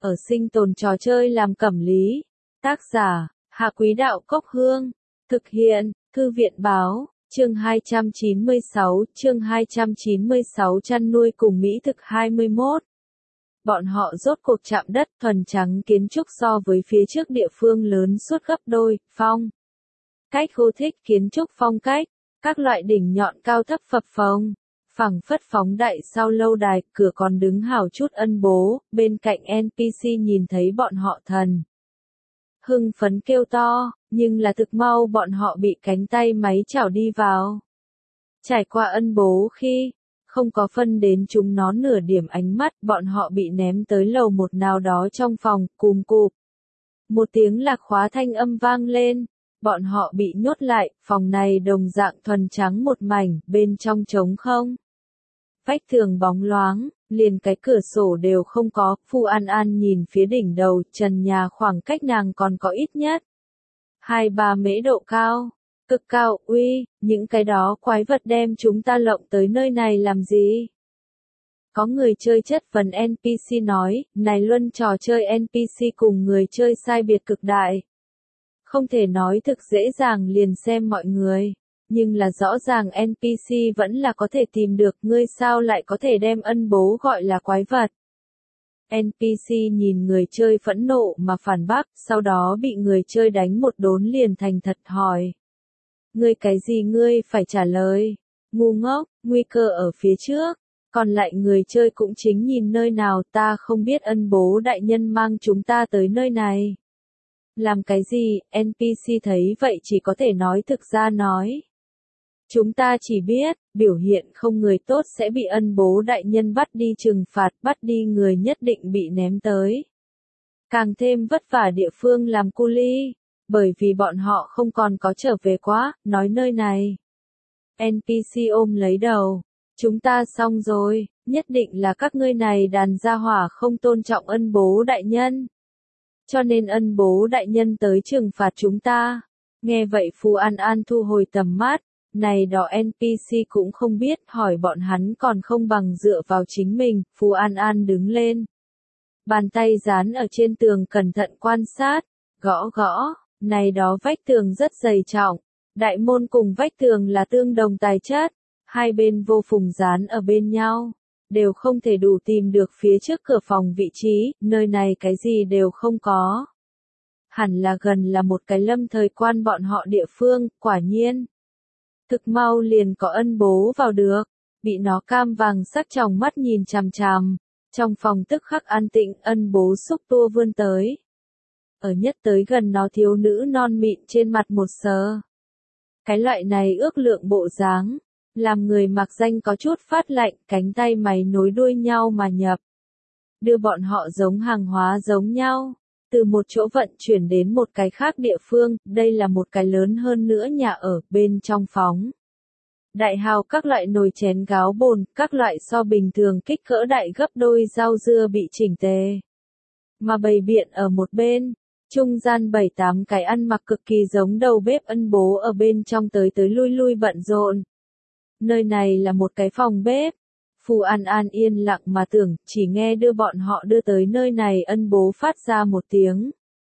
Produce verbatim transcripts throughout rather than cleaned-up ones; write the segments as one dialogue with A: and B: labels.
A: ở sinh tồn trò chơi làm cẩm lý. Tác giả, Hạ Quý Đạo Cốc Hương. Thực hiện, Thư viện Báo, chương hai trăm chín mươi sáu, chương hai trăm chín mươi sáu chăn nuôi cùng mỹ thực hai mươi mốt. Bọn họ rốt cuộc chạm đất thuần trắng kiến trúc so với phía trước địa phương lớn suốt gấp đôi, phong. Cách khu thích kiến trúc phong cách, các loại đỉnh nhọn cao thấp phập phồng, phẳng phất phóng đại sau lâu đài, cửa còn đứng hào chút ân bố, bên cạnh en pê xê nhìn thấy bọn họ thần. Hưng phấn kêu to, nhưng là thực mau bọn họ bị cánh tay máy chảo đi vào. Trải qua ân bố khi, không có phân đến chúng nó nửa điểm ánh mắt, bọn họ bị ném tới lầu một nào đó trong phòng, cùm cụp. Một tiếng lạc khóa thanh âm vang lên, bọn họ bị nhốt lại, phòng này đồng dạng thuần trắng một mảnh, bên trong trống không. Vách tường bóng loáng, liền cái cửa sổ đều không có, Phu An An nhìn phía đỉnh đầu, trần nhà khoảng cách nàng còn có ít nhất. Hai ba mễ độ cao, cực cao, uy, những cái đó quái vật đem chúng ta lộng tới nơi này làm gì? Có người chơi chất vấn en pê xê nói, này luân trò chơi en pê xê cùng người chơi sai biệt cực đại. Không thể nói thực dễ dàng liền xem mọi người. Nhưng là rõ ràng en pê xê vẫn là có thể tìm được, ngươi sao lại có thể đem ân bố gọi là quái vật. en pê xê nhìn người chơi phẫn nộ mà phản bác, sau đó bị người chơi đánh một đốn liền thành thật hỏi. Ngươi cái gì ngươi phải trả lời, ngu ngốc, nguy cơ ở phía trước, còn lại người chơi cũng chính nhìn nơi nào, ta không biết ân bố đại nhân mang chúng ta tới nơi này. Làm cái gì, en pê xê thấy vậy chỉ có thể nói thực ra nói. Chúng ta chỉ biết, biểu hiện không người tốt sẽ bị ân bố đại nhân bắt đi trừng phạt, bắt đi người nhất định bị ném tới. Càng thêm vất vả địa phương làm cu ly, bởi vì bọn họ không còn có trở về quá, nói nơi này. en pê xê ôm lấy đầu, chúng ta xong rồi, nhất định là các ngươi này đàn gia hỏa không tôn trọng ân bố đại nhân. Cho nên ân bố đại nhân tới trừng phạt chúng ta. Nghe vậy Phu An An thu hồi tầm mắt. Này đó en pê xê cũng không biết, hỏi bọn hắn còn không bằng dựa vào chính mình, Phu An An đứng lên. Bàn tay dán ở trên tường cẩn thận quan sát, gõ gõ, này đó vách tường rất dày trọng, đại môn cùng vách tường là tương đồng tài chất, hai bên vô phùng dán ở bên nhau, đều không thể đủ tìm được phía trước cửa phòng vị trí, nơi này cái gì đều không có. Hẳn là gần là một cái lâm thời quan bọn họ địa phương, quả nhiên. Thực mau liền có ân bố vào được, bị nó cam vàng sắc tròng mắt nhìn chằm chằm, trong phòng tức khắc an tĩnh, ân bố xúc tua vươn tới. Ở nhất tới gần nó thiếu nữ non mịn trên mặt một sờ. Cái loại này ước lượng bộ dáng, làm người mặc danh có chút phát lạnh, cánh tay mày nối đuôi nhau mà nhập. Đưa bọn họ giống hàng hóa giống nhau. Từ một chỗ vận chuyển đến một cái khác địa phương, đây là một cái lớn hơn nữa nhà ở, bên trong phóng. Đại hào các loại nồi chén gáo bồn, các loại so bình thường kích cỡ đại gấp đôi rau dưa bị chỉnh tề. Mà bày biện ở một bên, trung gian bảy tám cái ăn mặc cực kỳ giống đầu bếp ân bố ở bên trong tới tới lui lui bận rộn. Nơi này là một cái phòng bếp. Phu An An yên lặng mà tưởng, chỉ nghe đưa bọn họ đưa tới nơi này ân bố phát ra một tiếng.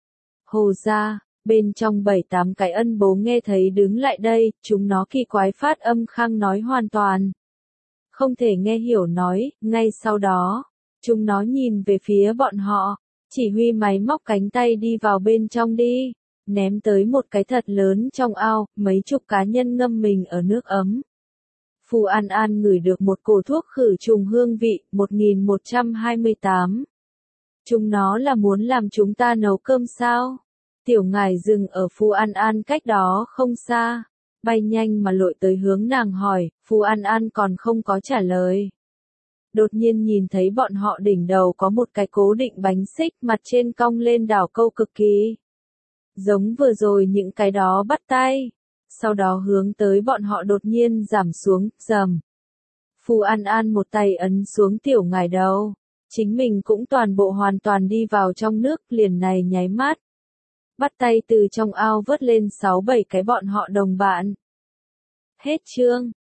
A: Hồ ra, bên trong bảy tám cái ân bố nghe thấy đứng lại đây, chúng nó kỳ quái phát âm khang nói hoàn toàn. Không thể nghe hiểu nói, ngay sau đó, chúng nó nhìn về phía bọn họ, chỉ huy máy móc cánh tay đi vào bên trong đi, ném tới một cái thật lớn trong ao, mấy chục cá nhân ngâm mình ở nước ấm. Phu An An ngửi được một cổ thuốc khử trùng hương vị, một nghìn một trăm hai mươi tám. Chúng nó là muốn làm chúng ta nấu cơm sao? Tiểu ngải dừng ở Phu An An cách đó không xa, bay nhanh mà lội tới hướng nàng hỏi, Phu An An còn không có trả lời. Đột nhiên nhìn thấy bọn họ đỉnh đầu có một cái cố định bánh xích mặt trên cong lên đảo câu cực kỳ. Giống vừa rồi những cái đó bắt tay. Sau đó hướng tới bọn họ đột nhiên giảm xuống, rầm. Phu An An một tay ấn xuống tiểu ngải đầu, chính mình cũng toàn bộ hoàn toàn đi vào trong nước, liền này nháy mắt. Bắt tay từ trong ao vớt lên sáu bảy cái bọn họ đồng bạn. Hết chương.